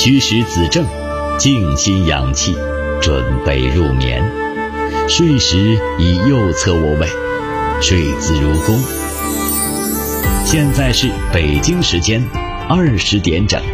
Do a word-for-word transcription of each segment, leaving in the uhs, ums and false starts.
虚实子正，静心养气，准备入眠。睡时以右侧卧位，睡姿如弓。现在是北京时间二十点整。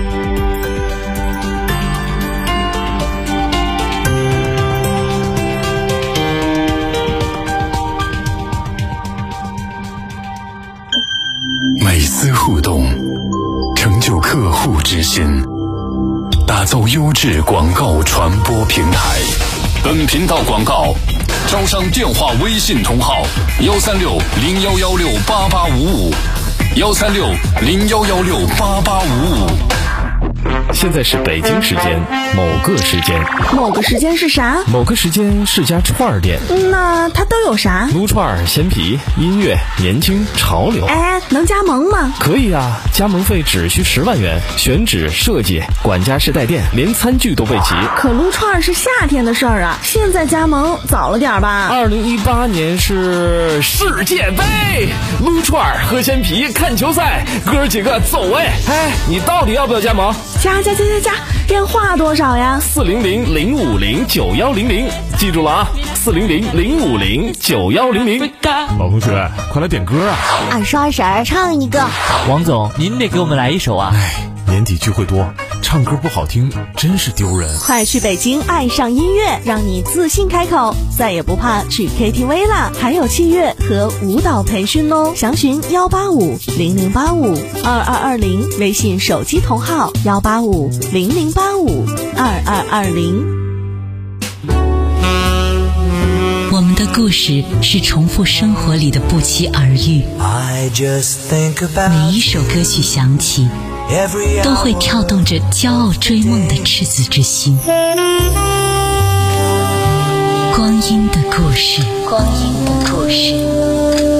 每丝互动，成就客户之心，打造优质广告传播平台。本频道广告招商电话微信同号幺三六零幺幺六八八五五幺三六零幺幺六八八五五。 现在是北京时间某个时间， 某个时间是啥？ 某个时间是家串儿店。 那它都有啥？ 撸串、鲜皮、音乐、年轻、潮流。 哎，能加盟吗？ 可以啊，加盟费只需十万元，选址、设计、管家式带电，连餐具都备齐。 可撸串是夏天的事儿啊，现在加盟早了点吧？ 二零一八年是世界杯，撸串、喝鲜皮、看球赛，哥几个走哎！哎，你到底要不要加盟？ 加加加加加，电话多少呀？ 四零零零五零九幺零零，记住了啊，四零零零五零九幺零零。 老同学，快来点歌啊！ 二叔二婶唱一个。 王总，您得给我们来一首啊！ 哎，年底聚会多，唱歌不好听真是丢人。 快去北京爱上音乐，让你自信开口，再也不怕去 K T V 啦！还有器乐和舞蹈培训哦，详询幺八五零零八五二二二零，微信手机同号幺八五零零八五二二二零。 我们的故事是重复生活里的不期而遇，每一首歌曲响起都会跳动着骄傲追梦的赤子之心。光阴的故事，光阴的故事。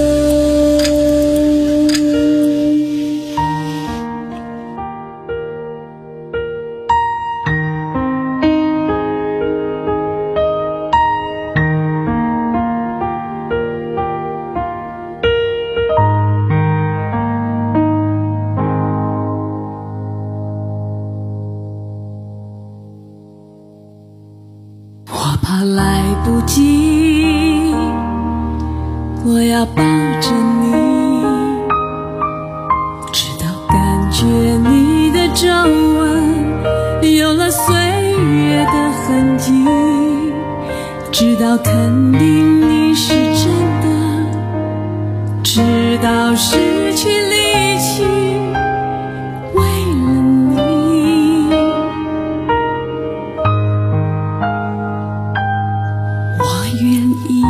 我怕来不及，我要抱着你，直到感觉你的皱纹有了岁月的痕迹，直到肯定你是真的，直到失去力气，为了你我愿意。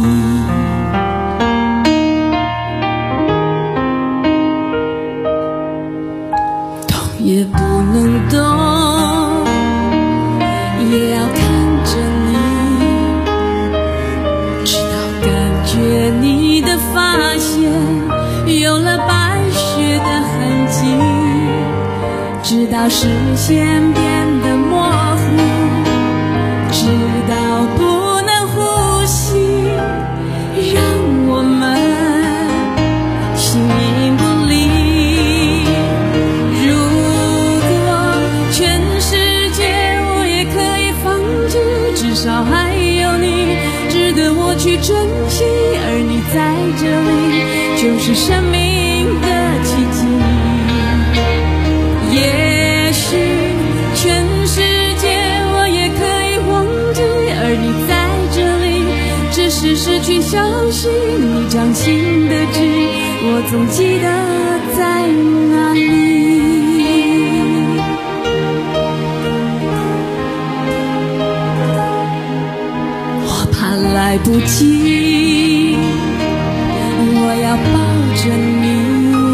动也不能动，也要看着你，直到感觉你的发线有了白雪的痕迹，直到视线变得模糊，直到不能呼吸，让我们形影不离。如果全世界我也可以放弃，至少还有你值得我去珍惜，而你在这里就是生命的奇迹。也许全世界我也可以忘记，而你在这里只是失去消息，你掌心的痣我总记得在哪里。我怕来不及，我要抱着你，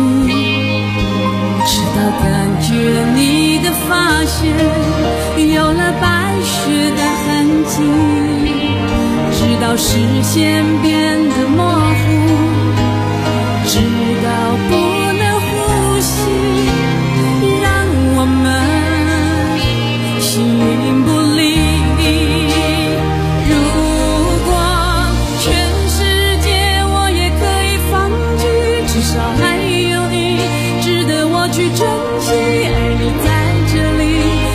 直到感觉你的发线有了白雪的痕迹，直到视线变得模糊，直到不能呼吸，让我们形影不离。如果全世界我也可以放弃，至少还有你值得我去珍惜，而你在这里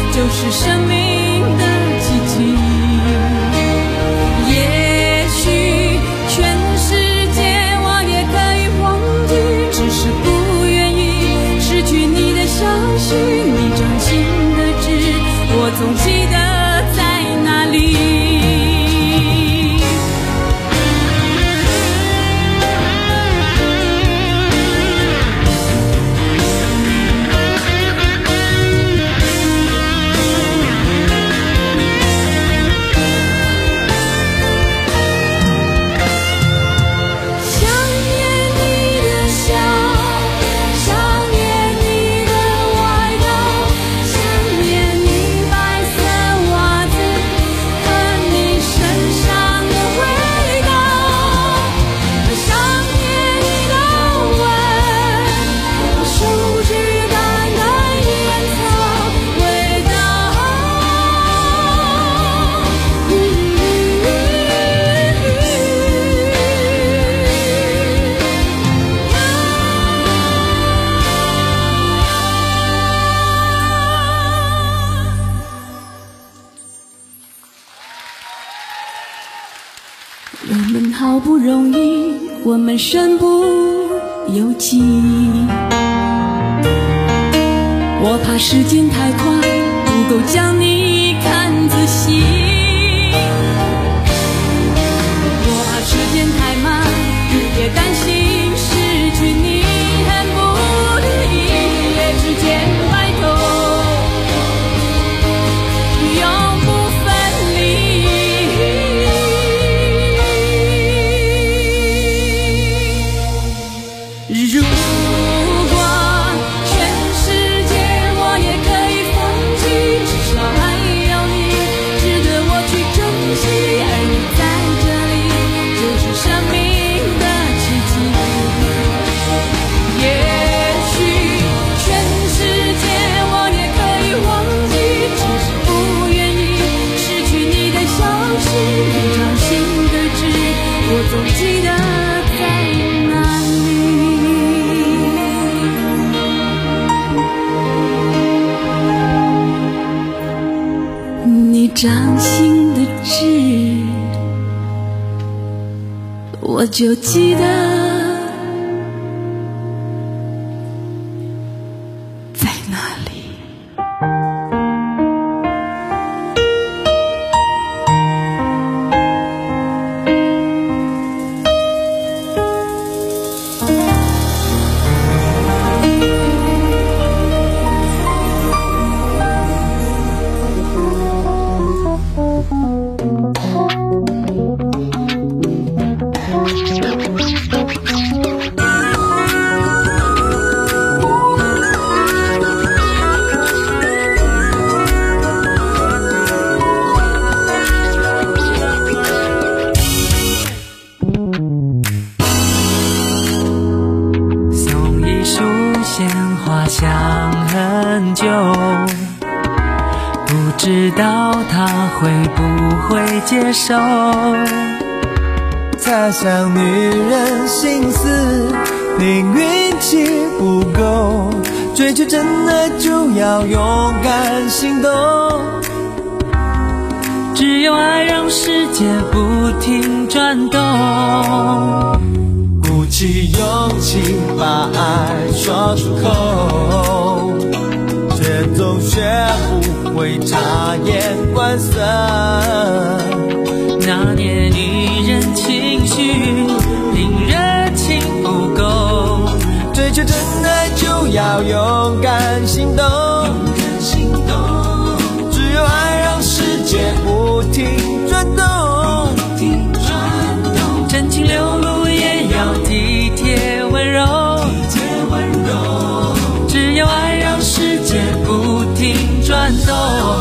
不容易，我们身不由己。我怕时间太快，不够将你看仔细。我怕时间太慢，日夜担心失去你，恨不得一夜之间白头，永不分离。如果全世界我也可以放弃，至少还有你值得我去珍惜，而你在这里就是生命的奇迹。也许全世界我也可以忘记，只是不愿意失去你的消息，每场心对峙我总记得在哪里。你掌心的痣，我就记得在哪里。 送一束鲜花想很久，不知道他会不会接受。 猜想女人心思，凭运气不够，追求真爱就要勇敢行动。 只有爱让世界不停转动， 鼓起勇气把爱说出口，却总学不会察言观色。 拿捏女人情绪，凭热情不够， 追求真爱就要勇敢行动。只有爱让世界不停转动， 真情流露也要体贴温柔。只有爱让世界不停转动。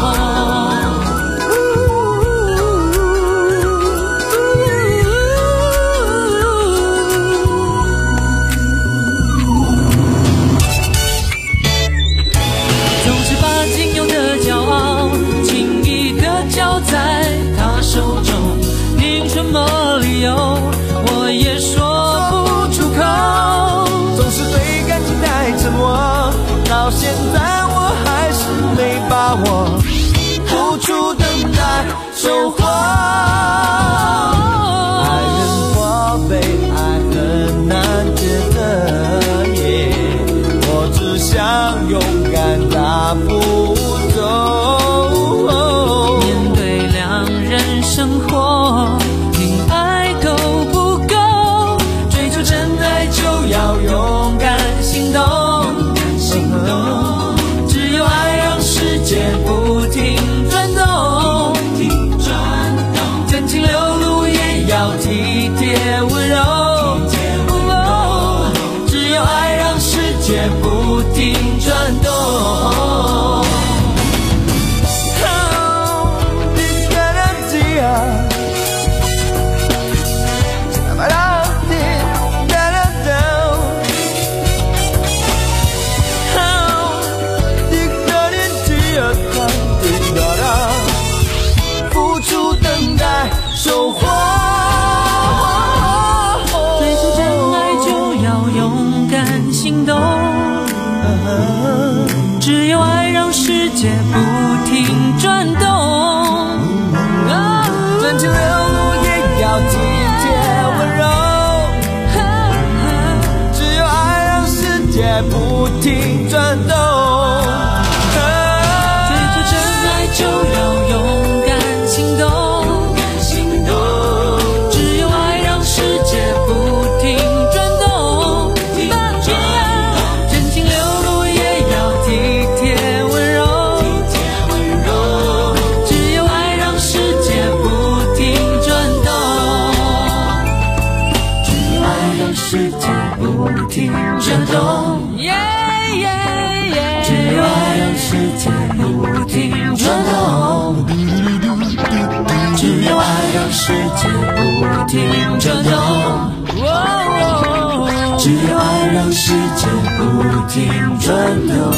总是把仅有的骄傲轻易地交在他手中，凭什么理由我也说不出口。 总是对感情太沉默，到现在我还是没把握，付出等待收获。爱人或被爱很难抉择耶，我只想勇敢大步走。 面对两人生活，连爱都不够，追求真爱就要勇敢行动。只有爱让世界不停转动，真情流露也要体贴温柔。只有爱让世界不停转动。 付出等待收获， 追求真爱就要勇敢行动。只有爱让世界不停转动。 真情流露也要体贴温柔。 在不停转动。 追求真爱就要勇敢行动，只有爱让世界不停转动。真情流露也要体贴温柔，只有爱让世界不停转动，只有爱让世界不停转动。只有爱让世界不停转动，只有爱让世界不停转动，只有爱让世界不停转动。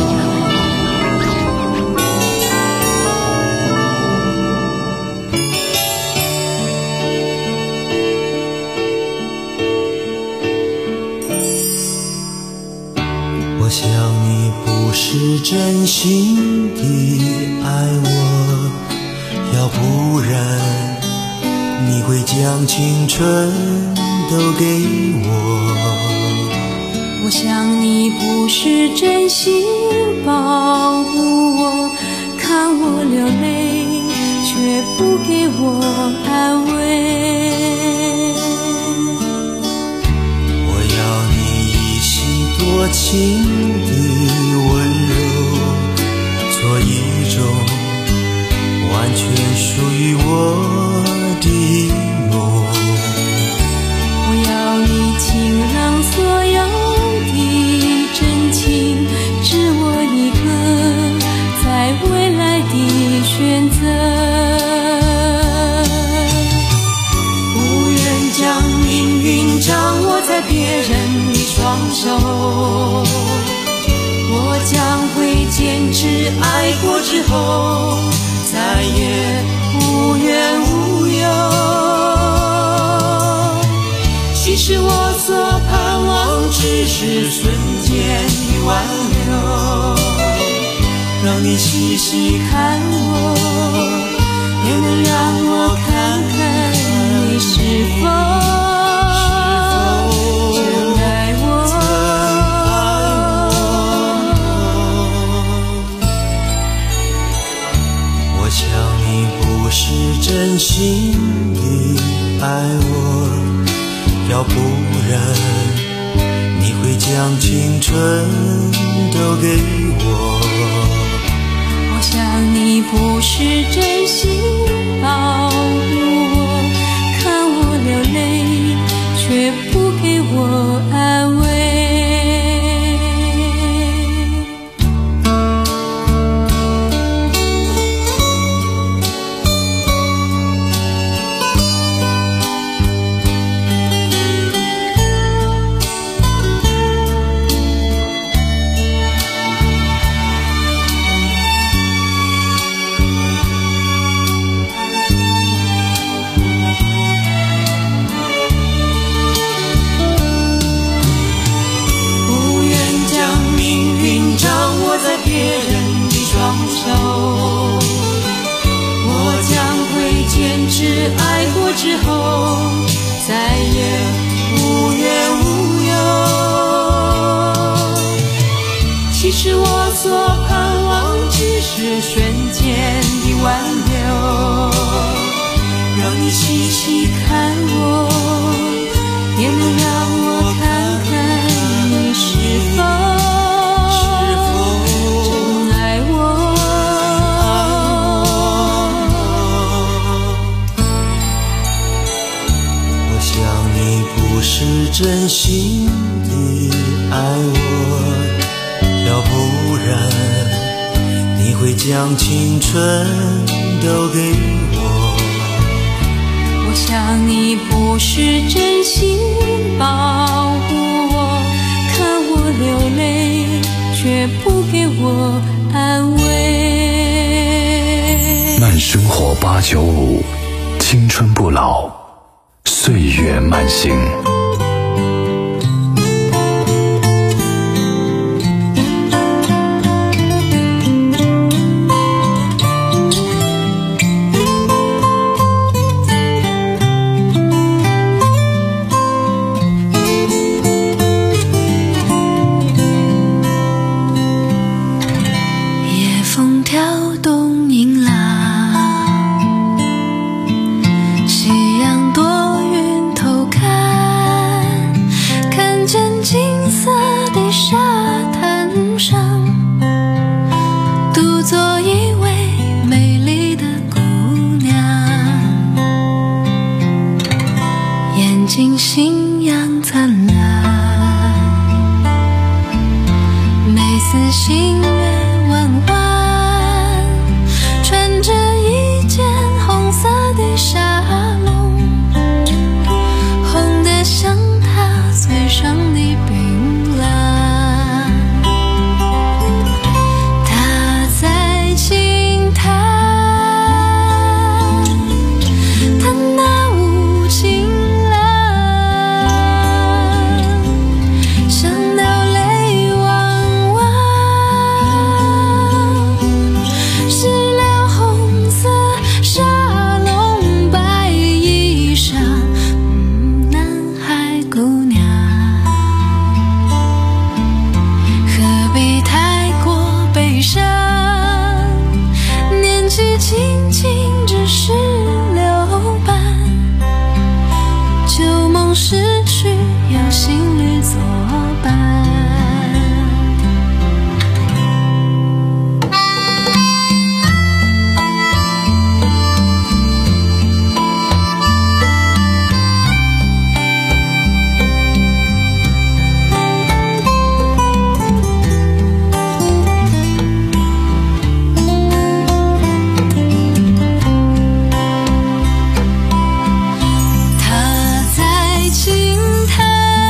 我想你不是真心的爱我，要不然你会将青春都给我。 我想你不是真心保护我，看我流泪却不给我安慰。 多情的温柔，做一种完全属于我的梦。 我要你倾让所有的真情，只我一个在未来的选择。不愿将命运掌握在别人的双手，我将会坚持爱过之后，再也无怨无忧。其实我所盼望只是瞬间的挽留，让你细细看我，也能让我看看你是否真心的爱我，要不然你会将青春都给我。 我想你不是真心保护我，看我流泪却不给我安慰。爱过之后，再也无怨无忧。其实我所盼望只是瞬间的挽留，让你细细看我，也能让我看看你是否是真心的爱我，要不然你会将青春都给我。 我想你不是真心保护我，看我流泪却不给我安慰。 慢生活八九五，青春不老，岁月慢行。 星月弯弯，穿着一件红色的纱笼，红得像他嘴上的槟榔。他在轻弹，弹那无情郎，想到泪汪汪，湿了红色纱笼白衣裳，嗯，男孩姑娘，何必太过悲伤？年纪轻轻只是留伴，旧梦逝去有新侣作伴。他在轻弹，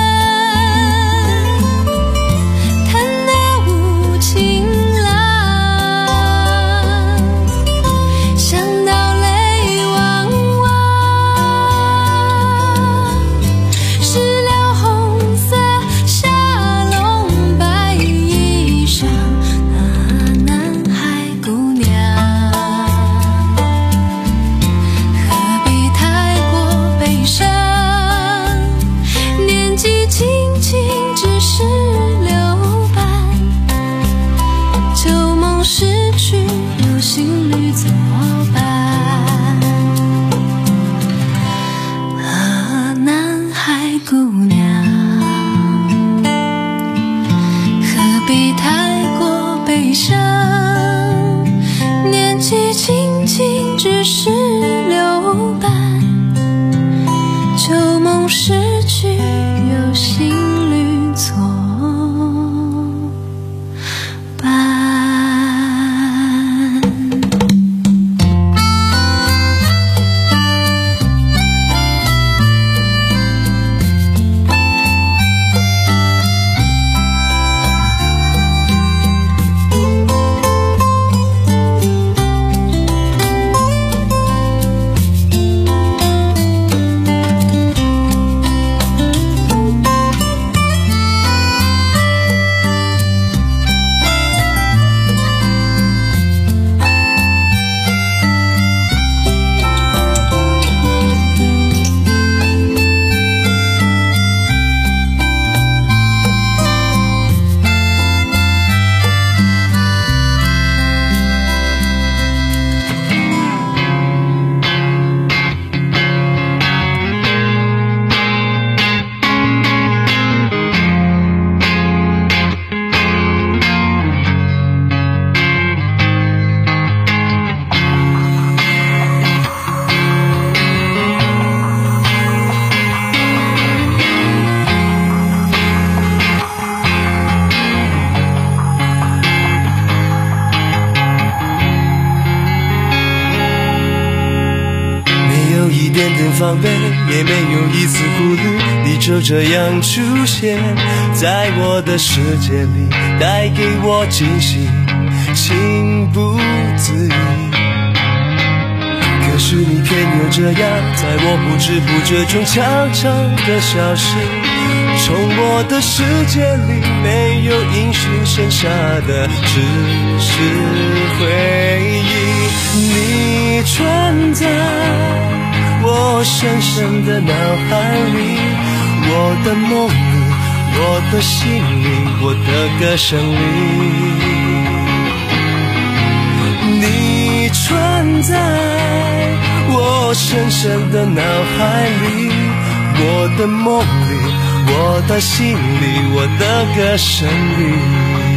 弹那无情郎，想到泪汪汪，湿了红色纱笼白衣裳，啊，男孩姑娘，何必太过悲伤？年纪轻轻只是留伴，旧梦逝去有新侣作伴。啊，男孩姑娘，何必太过悲伤？年纪轻轻只是留伴，旧梦逝去有新侣作伴。 防备，也没有一丝顾虑，你就这样出现在我的世界里，带给我惊喜，情不自已。可是你偏又这样，在我不知不觉中悄悄地消失，从我的世界里没有音讯，剩下的只是回忆。你存在我深深的脑海里，我的梦里，我的心里，我的歌声里。你存在我深深的脑海里，我的梦里，我的心里，我的歌声里。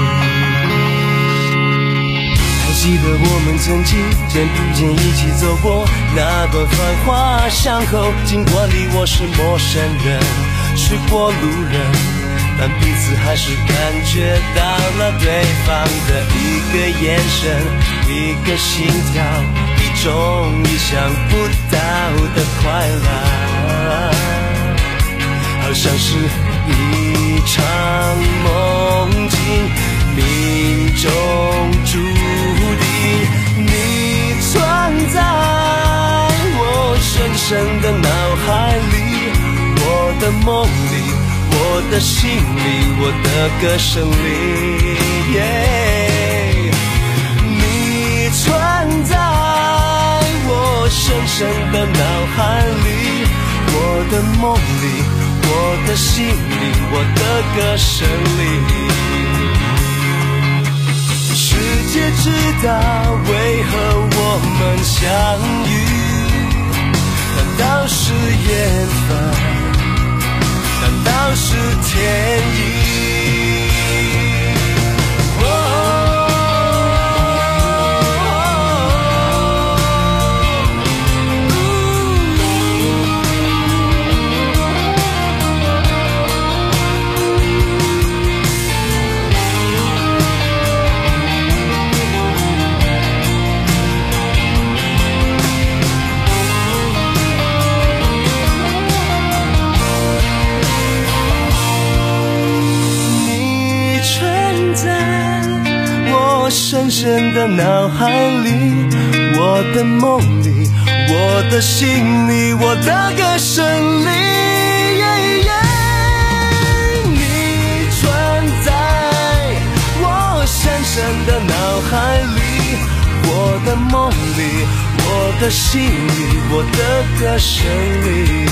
记得我们曾经肩并肩一起走过那段繁华巷口，尽管你我是陌生人，是过路人， 但彼此还是感觉到了对方的一个眼神，一个心跳，一种意想不到的快乐，好像是一场梦境，命中注定。你存在我深深的脑海里，我的梦里，我的心里，我的歌声里、yeah、你存在我深深的脑海里，我的梦里，我的心里，我的歌声里。世界知道为何我们相遇，难道是缘分？难道是天意？深深的脑海里，我的梦里，我的心里，我的歌声里、yeah, yeah、你存在我深深的脑海里，我的梦里，我的心里，我的歌声里。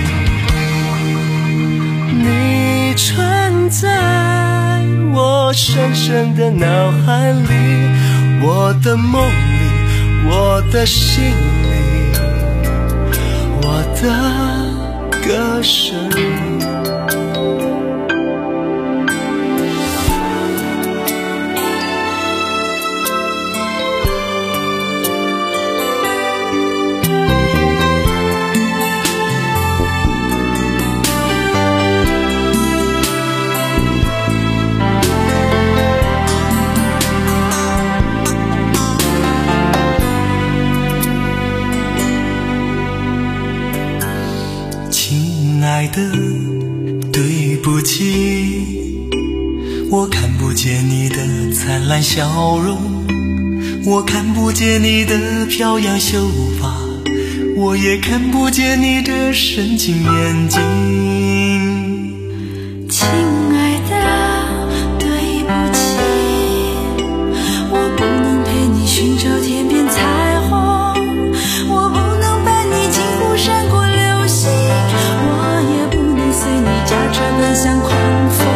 你存在我深深的脑海里，我的梦里，我的心里，我的歌声里。爱的，对不起，我看不见你的灿烂笑容，我看不见你的飘扬秀发，我也看不见你的深情眼睛。亲爱的，对不起，我不能陪你寻找天边彩虹，我不能伴你经过闪过流星，随你驾车奔向狂风，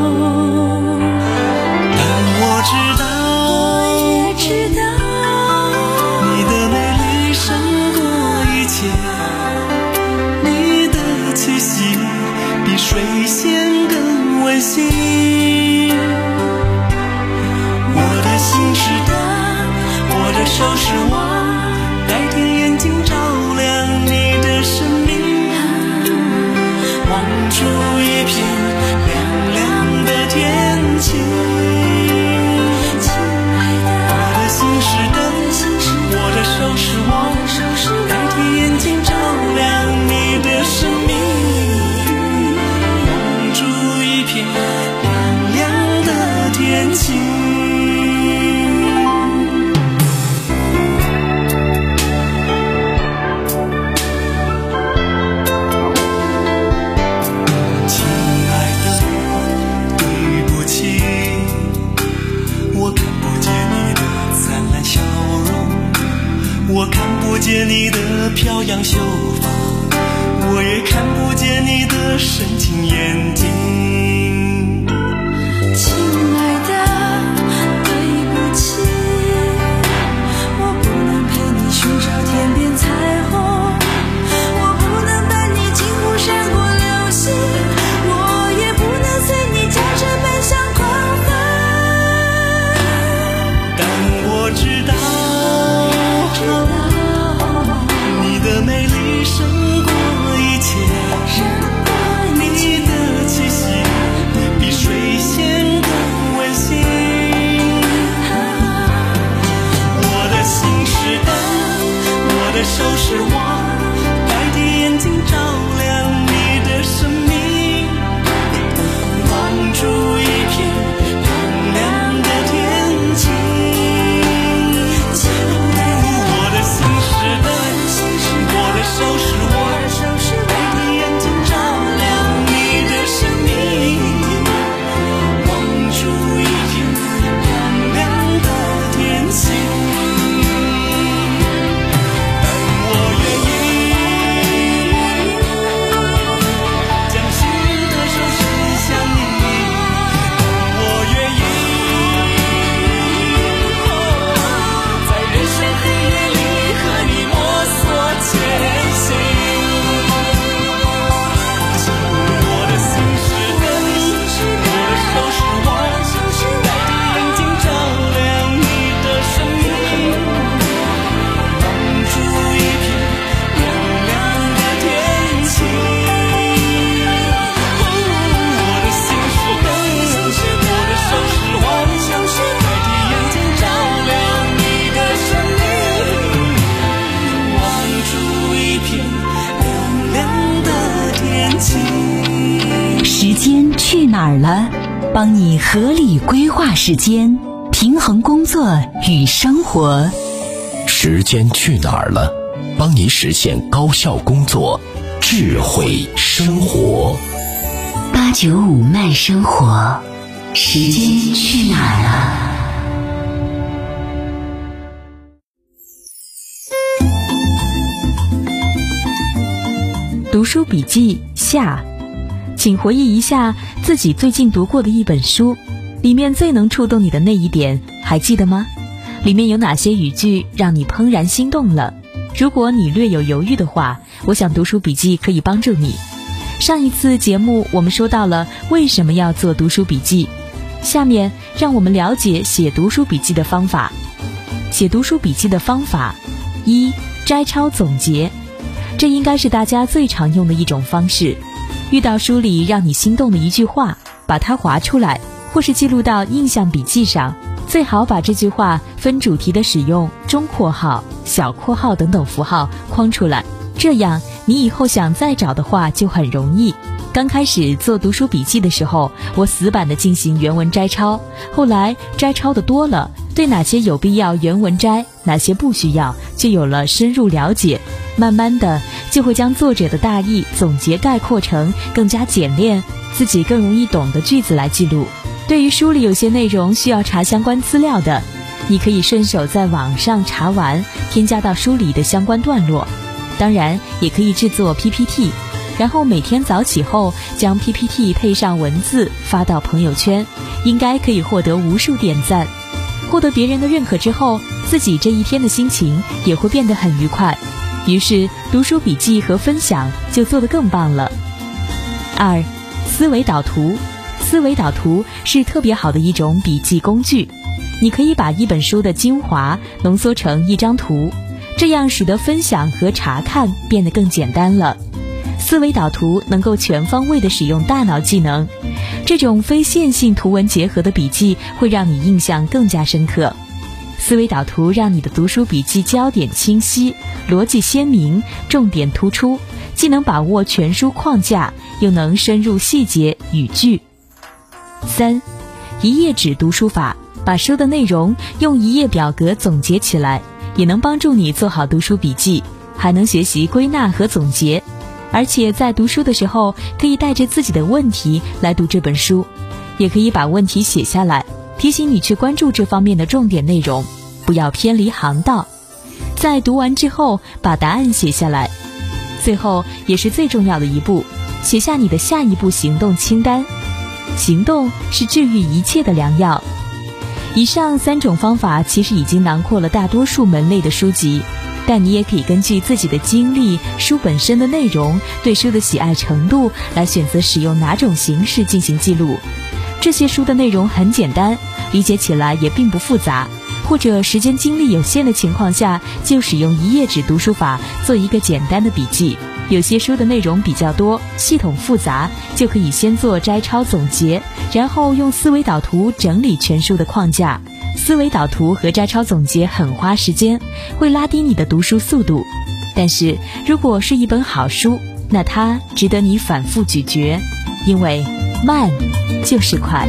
但我知道，我也知道，你的美丽胜过一切，你的气息比水仙更温馨。我的心是灯，我的手是网，代替眼睛照亮你的生命。望出一片亮亮的天晴，亲爱的，我的心是灯，我的手是网，代替眼睛照亮你的生命。望出一片亮亮的天晴。我看不见你的飘扬秀发，我也看不见你的深情眼睛。亲爱的，对不起，我不能陪你寻找天边彩虹，我不能伴你经过闪过流星，我也不能随你驾车奔向狂风，但我知道你的美丽胜过一切，你的气息哪儿了？帮你合理规划时间，平衡工作与生活。 时间去哪儿了？帮你实现高效工作，智慧生活。 八九五慢生活，时间去哪儿了？ 读书笔记下，请回忆一下自己最近读过的一本书，里面最能触动你的那一点，还记得吗？里面有哪些语句让你怦然心动了？如果你略有犹豫的话，我想读书笔记可以帮助你。上一次节目我们说到了为什么要做读书笔记，下面让我们了解写读书笔记的方法。写读书笔记的方法一，摘抄总结。这应该是大家最常用的一种方式。遇到书里让你心动的一句话，把它划出来，或是记录到印象笔记上。最好把这句话分主题的使用中括号、小括号等等符号框出来，这样你以后想再找的话就很容易。刚开始做读书笔记的时候，我死板地进行原文摘抄，后来摘抄的多了，对哪些有必要原文摘，哪些不需要，就有了深入了解。慢慢的就会将作者的大意总结概括成更加简练、自己更容易懂的句子来记录。对于书里有些内容需要查相关资料的，你可以顺手在网上查完，添加到书里的相关段落。当然也可以制作 P P T， 然后每天早起后将 P P T 配上文字发到朋友圈，应该可以获得无数点赞。获得别人的认可之后，自己这一天的心情也会变得很愉快，于是读书笔记和分享就做得更棒了。二，思维导图。思维导图是特别好的一种笔记工具，你可以把一本书的精华浓缩成一张图，这样使得分享和查看变得更简单了。思维导图能够全方位地使用大脑技能，这种非线性图文结合的笔记会让你印象更加深刻。思维导图让你的读书笔记焦点清晰，逻辑鲜明，重点突出，既能把握全书框架，又能深入细节语句。三，一页纸读书法，把书的内容用一页表格总结起来，也能帮助你做好读书笔记，还能学习归纳和总结。而且在读书的时候，可以带着自己的问题来读这本书，也可以把问题写下来，提醒你去关注这方面的重点内容，不要偏离航道。在读完之后，把答案写下来。最后也是最重要的一步，写下你的下一步行动清单。行动是治愈一切的良药。以上三种方法其实已经囊括了大多数门类的书籍，但你也可以根据自己的经历、书本身的内容、对书的喜爱程度来选择使用哪种形式进行记录。这些书的内容很简单，理解起来也并不复杂，或者时间精力有限的情况下，就使用一页纸读书法做一个简单的笔记。有些书的内容比较多，系统复杂，就可以先做摘抄总结，然后用思维导图整理全书的框架。思维导图和摘抄总结很花时间，会拉低你的读书速度，但是如果是一本好书，那它值得你反复咀嚼，因为慢就是快。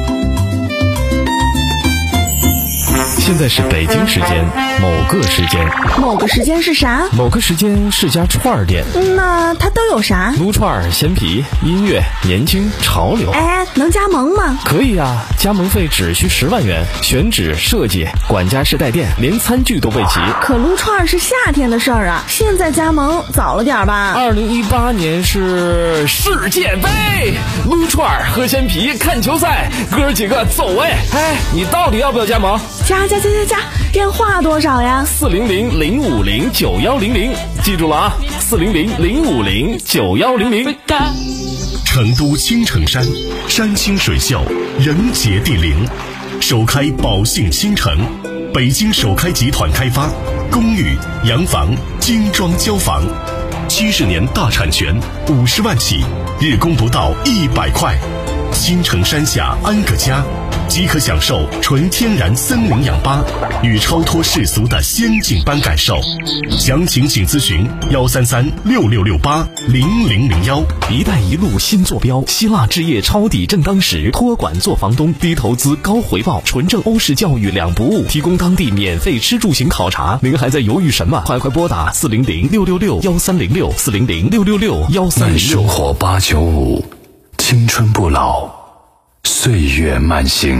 现在是北京时间某个时间， 某个时间是啥？ 某个时间是家串儿店。 那它都有啥？ 撸串、鲜皮、音乐、年轻、潮流。 哎，能加盟吗？ 可以啊，加盟费只需十万元，选址、设计、管家式带电，连餐具都备齐。 可撸串是夏天的事儿啊，现在加盟早了点吧？ 二零一八年是世界杯，撸串、喝鲜皮、看球赛，哥几个走哎！哎，你到底要不要加盟？ 加加加加加！电话多少呀？ 四零零零五零九幺零零，记住了啊！四零零零五零九幺零零。 成都青城山，山清水秀，人杰地灵，首开宝兴新城，北京首开集团开发，公寓、洋房、精装交房，七十年大产权，五十万起，日供不到一百块。青城山下安个家， 即可享受纯天然森林氧吧与超脱世俗的仙境般感受。详情请咨询幺三三六六六八零零零幺。 一带一路新坐标，希腊置业抄底正当时，托管做房东，低投资高回报，纯正欧式教育两不误，提供当地免费吃住行考察。您还在犹豫什么？快快拨打四零零六六六幺三零六四零零六六六幺三零六。 生活八九五，青春不老，岁月慢行。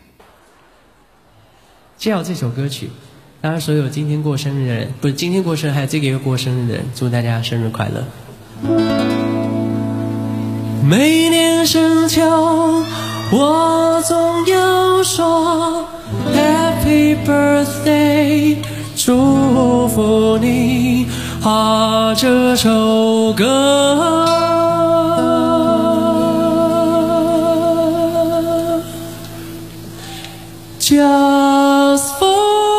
介绍这首歌曲，当然所有今天过生日的人，不是今天过生日，还有这个月过生日的人，祝大家生日快乐。每年深秋，我总要说 Happy Birthday， 祝福你。啊，这首歌Just for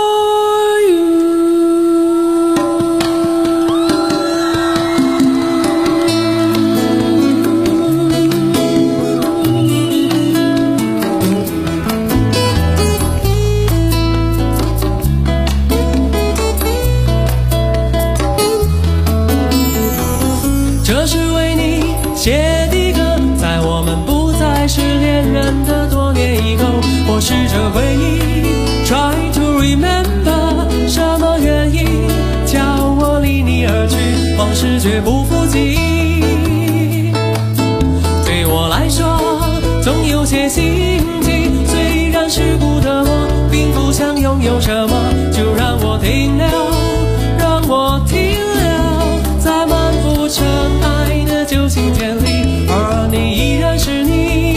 这是为你写的歌，在我们不再是恋人的多年以后，我试着回忆 Try to remember， 什么原因叫我离你而去，往事绝不复记忆。对我来说总有些心情，虽然世故的我并不想拥有什么，就让我停留，让我停留在满不尘爱的旧情间里，而你依然是你。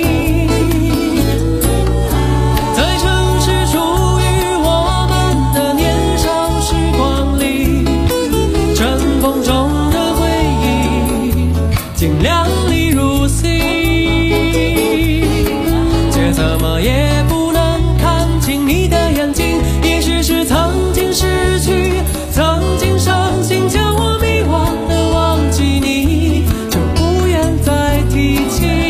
在城市处于我们的年少时光里，尘封中的回忆竟亮丽如昔，却怎么也不能看清你的眼睛，也许是曾经失去，曾经伤心，叫我迷惘的忘记你，就不愿再提起。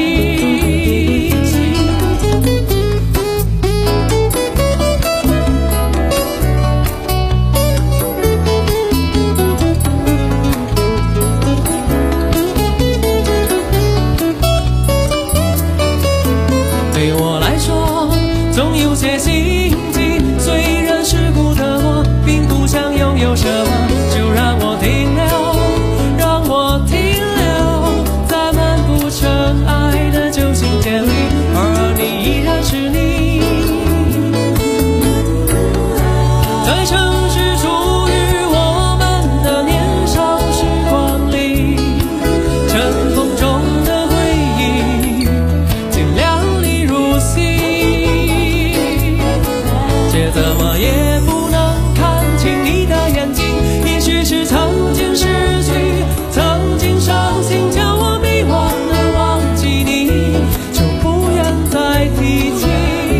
对我来说总有些心悸，虽然世故的我并不想拥有什么，就让我停留，让我停留在漫不尘埃的旧情间里，而你依然是你。在城市处于我们的年少时光里，尘封中的回忆竟亮丽如昔，却怎么也不能看清你的眼睛，也许是曾经失去，曾经伤心，叫我迷惘的忘记你，就不愿再提起。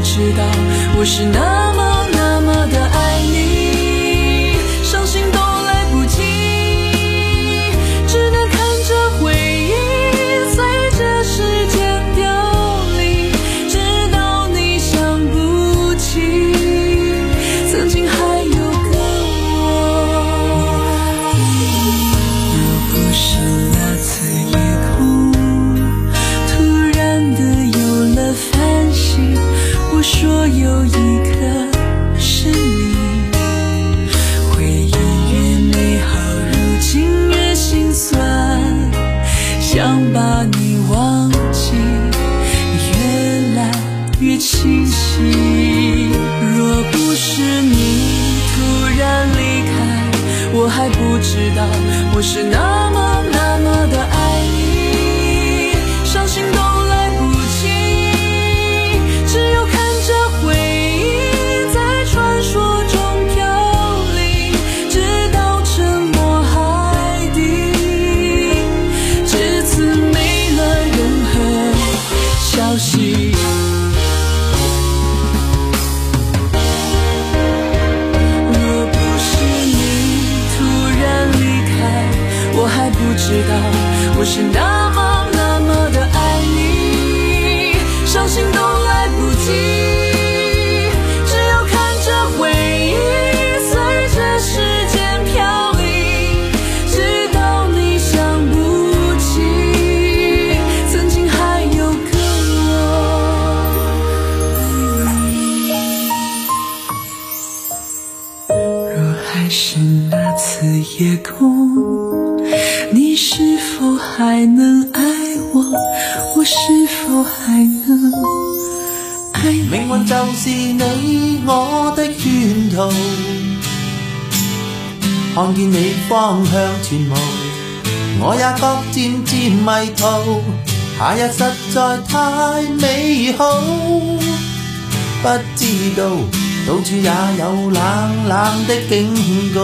知道我是那么那么的爱你，伤心都来不及，只能看着回忆随着时间凋零，直到你想不起曾经还有个我。若不是那次夜空突然的有了繁星，我说有一颗是你，回忆越美好如今越心酸，想把你忘记越来越清晰。若不是你突然离开，我还不知道我是那么那么的爱你，伤心都来不及，只有看着回忆在传说中飘零，直到沉没海底，至此没了任何消息。若不是你突然离开，我还不知道我是那么那么的爱你，伤心都来不及，只有看着回忆随着时间飘零，直到你想不起曾经还有个我。若还是那次夜空，你是否还能爱我？我是否还能爱你？ 命運就是你我的圈套，看見你方向全無，我也覺漸漸迷途，夏日實在太美好，不知道到處也有冷冷的警告。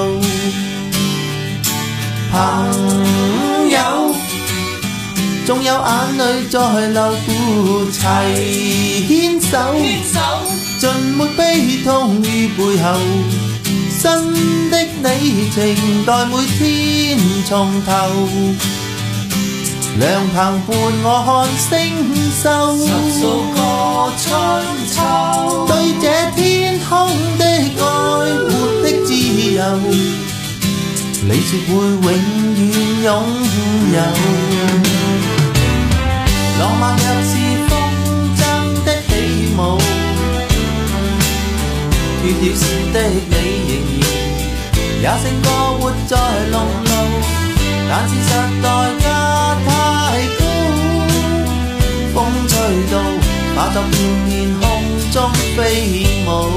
朋友，縱有眼淚在流，齊牽手，盡沒悲痛於背後，新的里程待每天從頭，涼棚伴我看星宿，十數個春秋，對這天空的愛活的自由，你說會永遠擁有。浪漫若是風箏的起舞，斷了線的你仍然也勝過活在籠路，但是實代價太高，風吹到化作片片空中飛舞。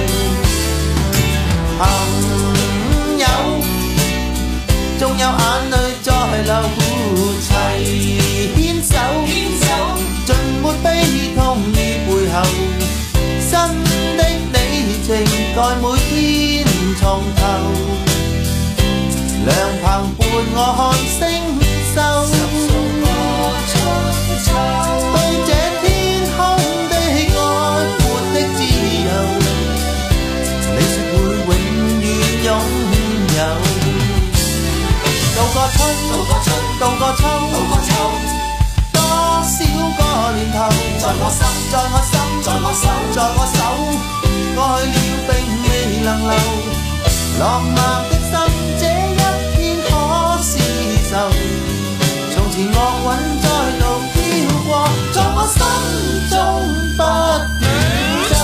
朋友，縱有眼淚在流，齊牽手，盡沒悲痛於背後，新的里程待每天從頭，涼棚伴我看星宿，對這天空的愛活的自由，你說會永遠擁有。渡過春，渡過春，渡過秋，渡過秋，多少個年頭，在我心，在我心，在我手，在我手，過去了並未能留，浪漫的心這一天可是愁，從前樂韻再度飄過，在我心中不斷奏。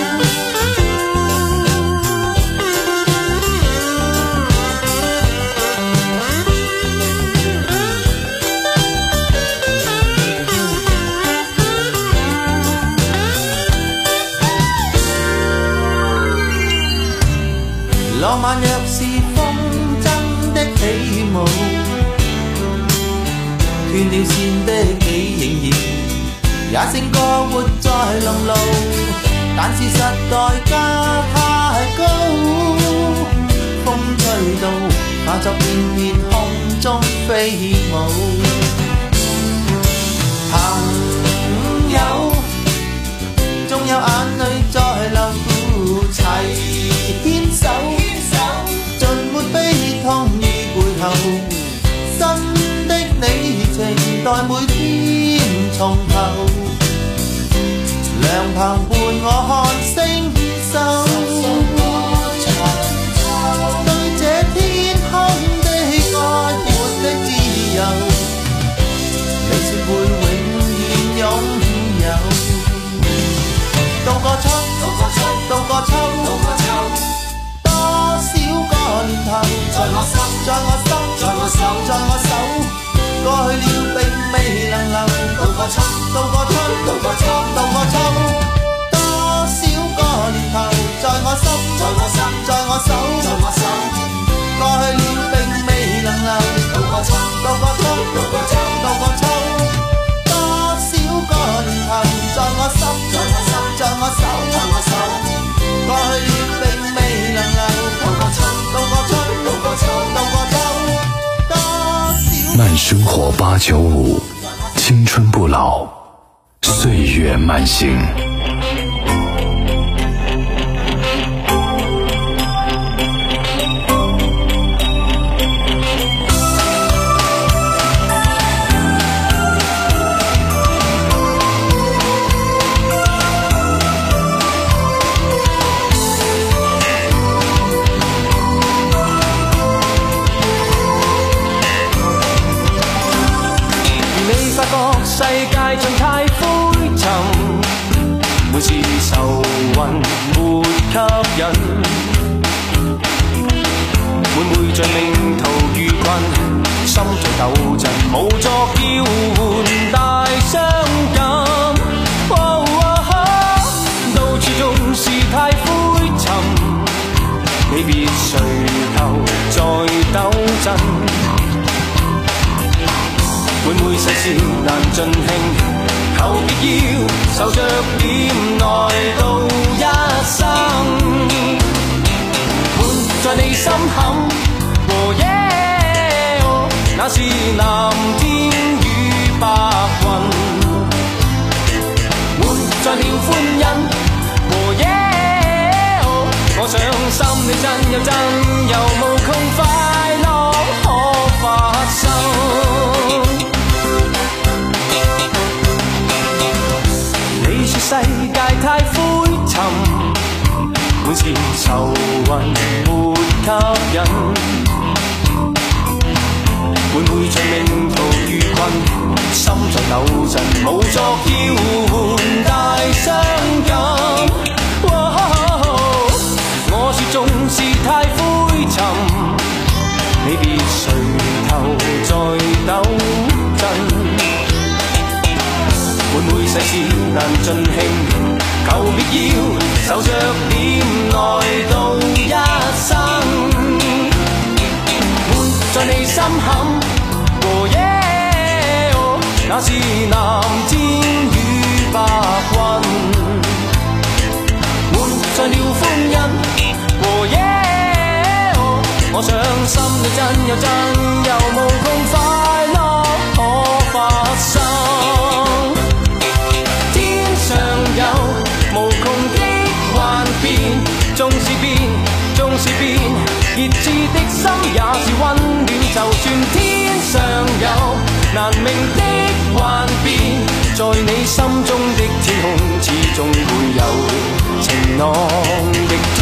浪漫若是風箏的起舞，斷了線的你仍然也勝過活在籠路，但是實代價太高，風吹到化作片片空中飛舞。朋友，縱有眼淚每天從頭，涼棚伴我看星宿，對這天空的愛活的自由，你說會永遠擁有。渡過春，渡過春，渡過秋，渡過秋，多少個年頭，在我心，在我心，在我手，在我手，過去了並未能留。渡過春，渡過春，渡過秋，渡過秋，多少個年頭，在我心，在我心，在我手，在我手，過去了並未能留。渡過春，渡過春，渡過秋，渡過秋，多少個年頭，在我心，在我心，在我手，在我手，過去了並未能留。渡過春，渡過春，渡過秋，渡過秋，多少。 慢生活八九五，青春不老，岁月慢行。 世界盡太灰沉，每次愁雲沒吸引，每每像命途遇困，心在抖震，無作叫喚大傷感。哦哦哦、到處總是太灰沉，你別垂頭再抖震。每每世事難盡興，求別要受着點來到一生，滿在你心坎和耶、哦，那是藍天與白雲，滿在了歡欣和耶、哦，我想心裏真有真有無窮快樂可發生。世界太灰沉，滿是愁雲沒吸引，每每像命途遇困，心在抖震，無作叫喚大傷感。哦、我說縱是太灰沉，你別垂頭再抖震。每每世事難盡興，求別要受着點來到一生，滿在你心坎和耶、哦，那是藍天與白雲，滿在了歡欣和耶、哦，我想心裏真有真有無窮快樂可發生。有無窮的幻變，縱是變，縱是變，熱熾的心也是溫暖。就算天上有難明的幻變，在你心中的天空，始終會有晴朗的天。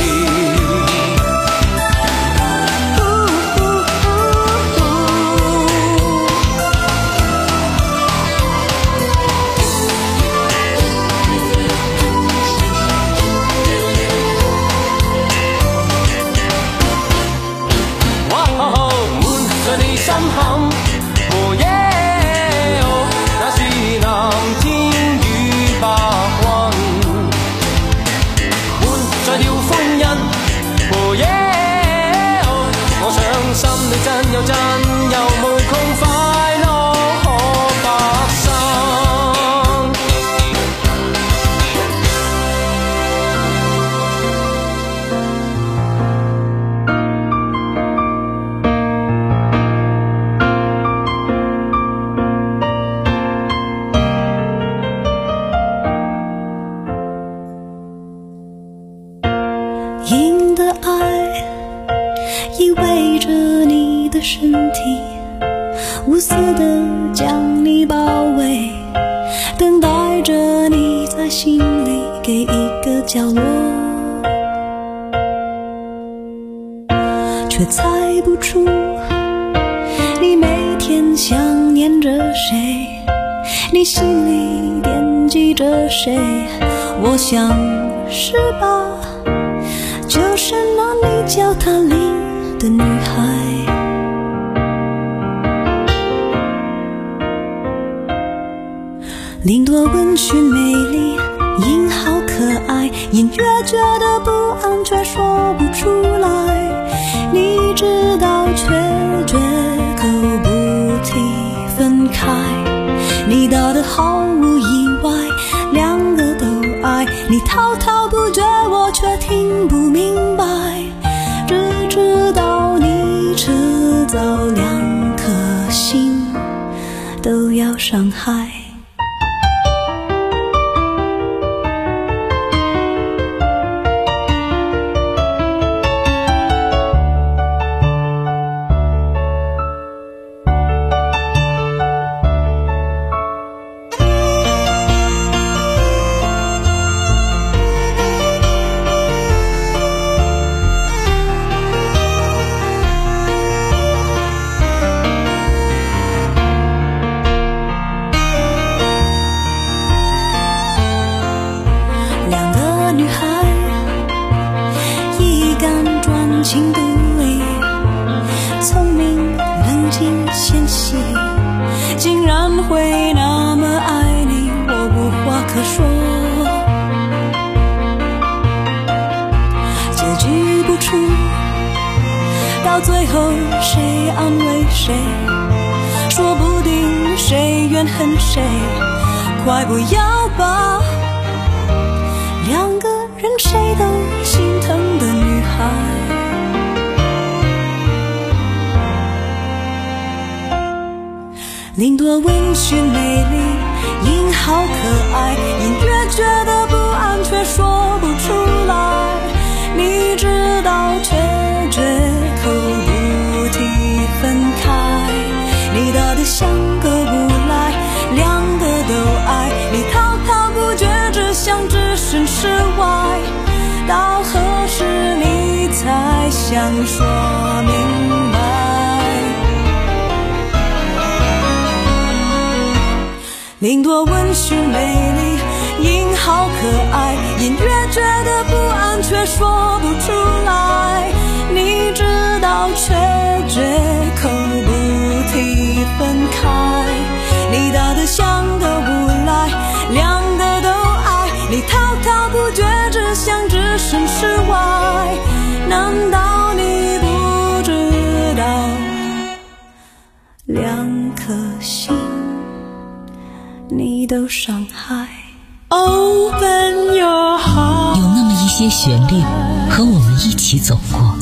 心坎和耶、哦，那是藍天與白雲，滿在心里给一个角落，却猜不出你每天想念着谁，你心里惦记着谁。我想是吧，就是那你脚踏里的女孩。林多温驯美丽，音好可爱，隐约觉得不安却说不出来，你知道却绝口不提分开，你到的毫无意外，两个都爱，你滔滔不绝我却听不明白，只知道你迟早两颗心都要伤害。情独立，聪明冷静纤细，竟然会那么爱你，我无话可说。结局不出，到最后谁安慰谁，说不定谁怨恨谁，快不要吧，两个人谁都心疼的女孩。林多温驯美丽，音好可爱，隐约觉得不安却说不出来，你知道却绝口不提分开，你到底像个无赖，两个都爱，你滔滔不绝只想置身事外，到何时你才想说明白。林多温驯美丽，音好可爱，隐约觉得不安却说不出来，你知道却绝口不提分开，你到底像个无赖，两个都爱，你滔滔不绝只想置身事外，难道你不知道两颗心你都伤害。 Open your heart， 有那么一些旋律和我们一起走过，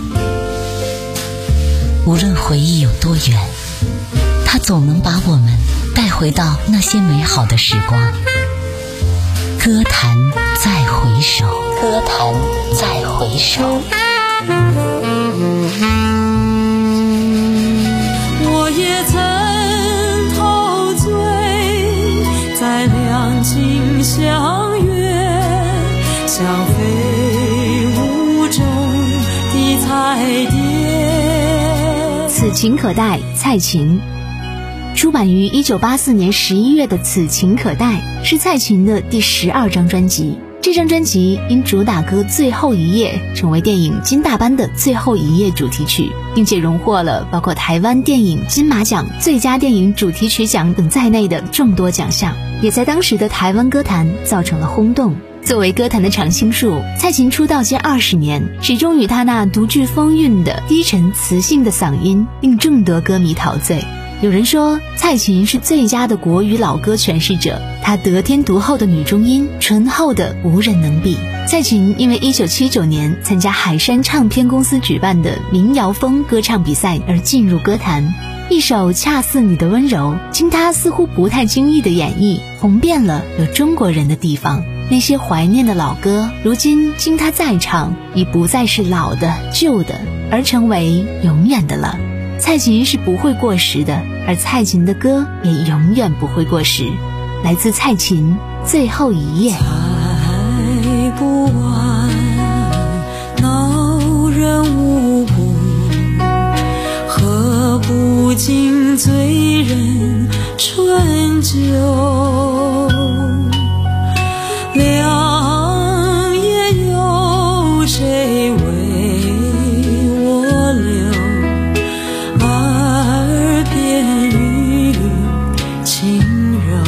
无论回忆有多远，它总能把我们带回到那些美好的时光。歌坛再回首，歌坛再回首。 我也曾陶醉在两情相悦，像飞舞中的彩蝶。 此情可待，蔡琴。出版于一九八四年十一月的《此情可待》是蔡琴的第十二张专辑。这张专辑因主打歌《最后一夜》成为电影《金大班》的最后一夜主题曲，并且荣获了包括台湾电影金马奖最佳电影主题曲奖等在内的众多奖项，也在当时的台湾歌坛造成了轰动。作为歌坛的常青树，蔡琴出道近二十年，始终与她那独具风韵的低沉磁性的嗓音令众多歌迷陶醉。有人说蔡琴是最佳的国语老歌诠释者，她得天独厚的女中音醇厚的无人能比。蔡琴因为一九七九年参加海山唱片公司举办的民谣风歌唱比赛而进入歌坛，一首恰似你的温柔经她似乎不太经意的演绎，红遍了有中国人的地方。那些怀念的老歌如今经她再唱，已不再是老的旧的，而成为永远的了。蔡琴是不会过时的，而蔡琴的歌也永远不会过时。来自蔡琴《最后一夜》。 不完恼人无故，喝不尽醉人春酒。良夜有谁为我留？耳边语轻柔，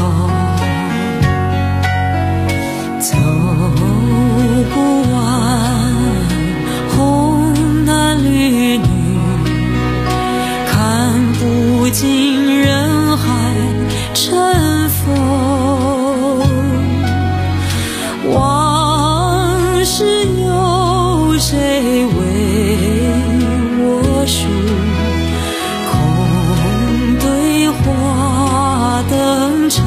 走不完红男绿女，看不尽人海尘封。往事有谁为我述？空对花灯抽。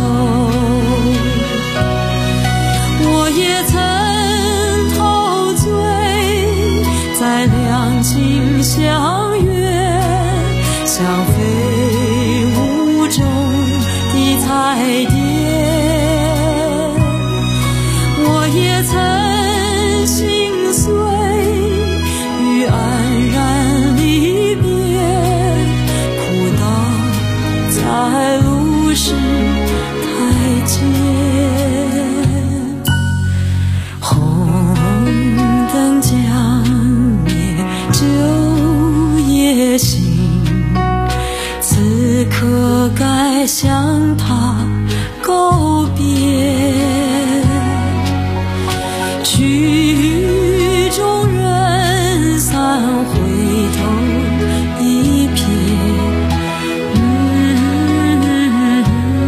我也曾陶醉在两情相悦，像飞舞中的彩蝶。我也曾心碎于黯然离别，哭倒在路是台阶。红灯将灭，酒也醒，此刻该向他告别。曲终人散，回头一瞥，嗯，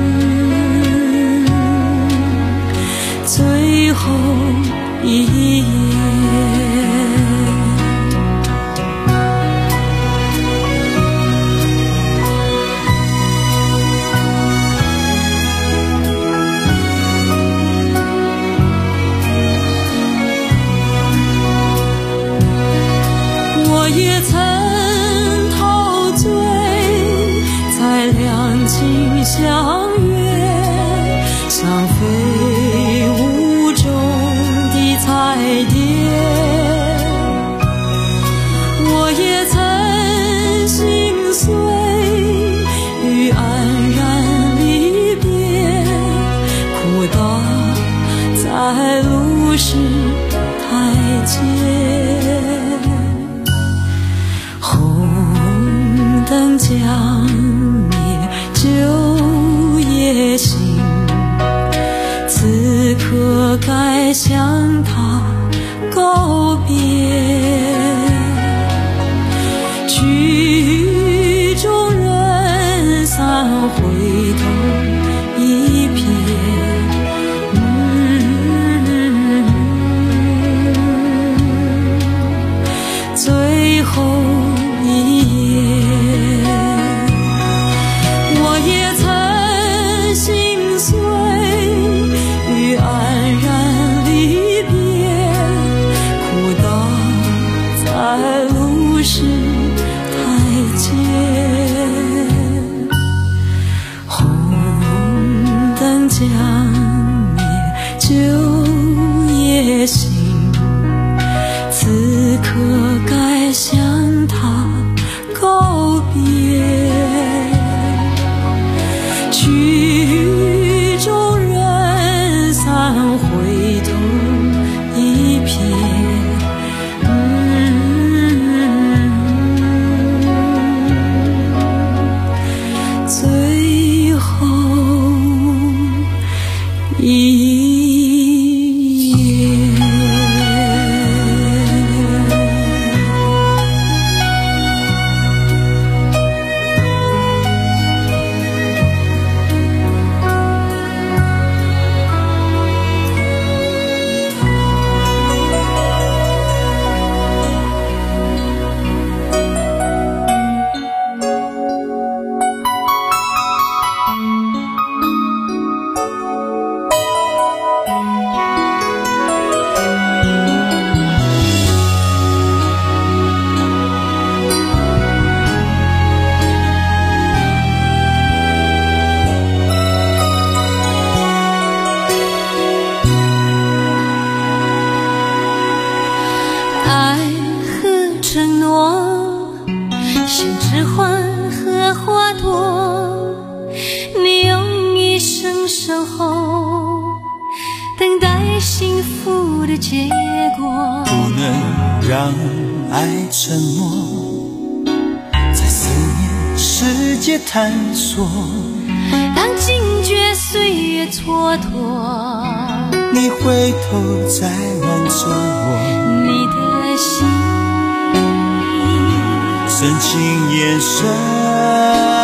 最后一夜。我也曾陶醉在两情相悦，像飞舞中的彩蝶。我也曾心碎于黯然离别，哭倒在路是台阶。红灯将灭，酒也醒，此刻该向他告别。曲终人散，回头一瞥，嗯，最后一夜。我也曾心碎于黯然离别，哭倒在路是台阶。红灯将灭，酒也醒，此刻该向他告别。曲终人散，回头一瞥，嗯，最后一夜。 等待幸福的结果。 不能让爱沉默，在思念世界探索。 当惊觉岁月蹉跎， 你回头再挽着我， 你的心深情眼神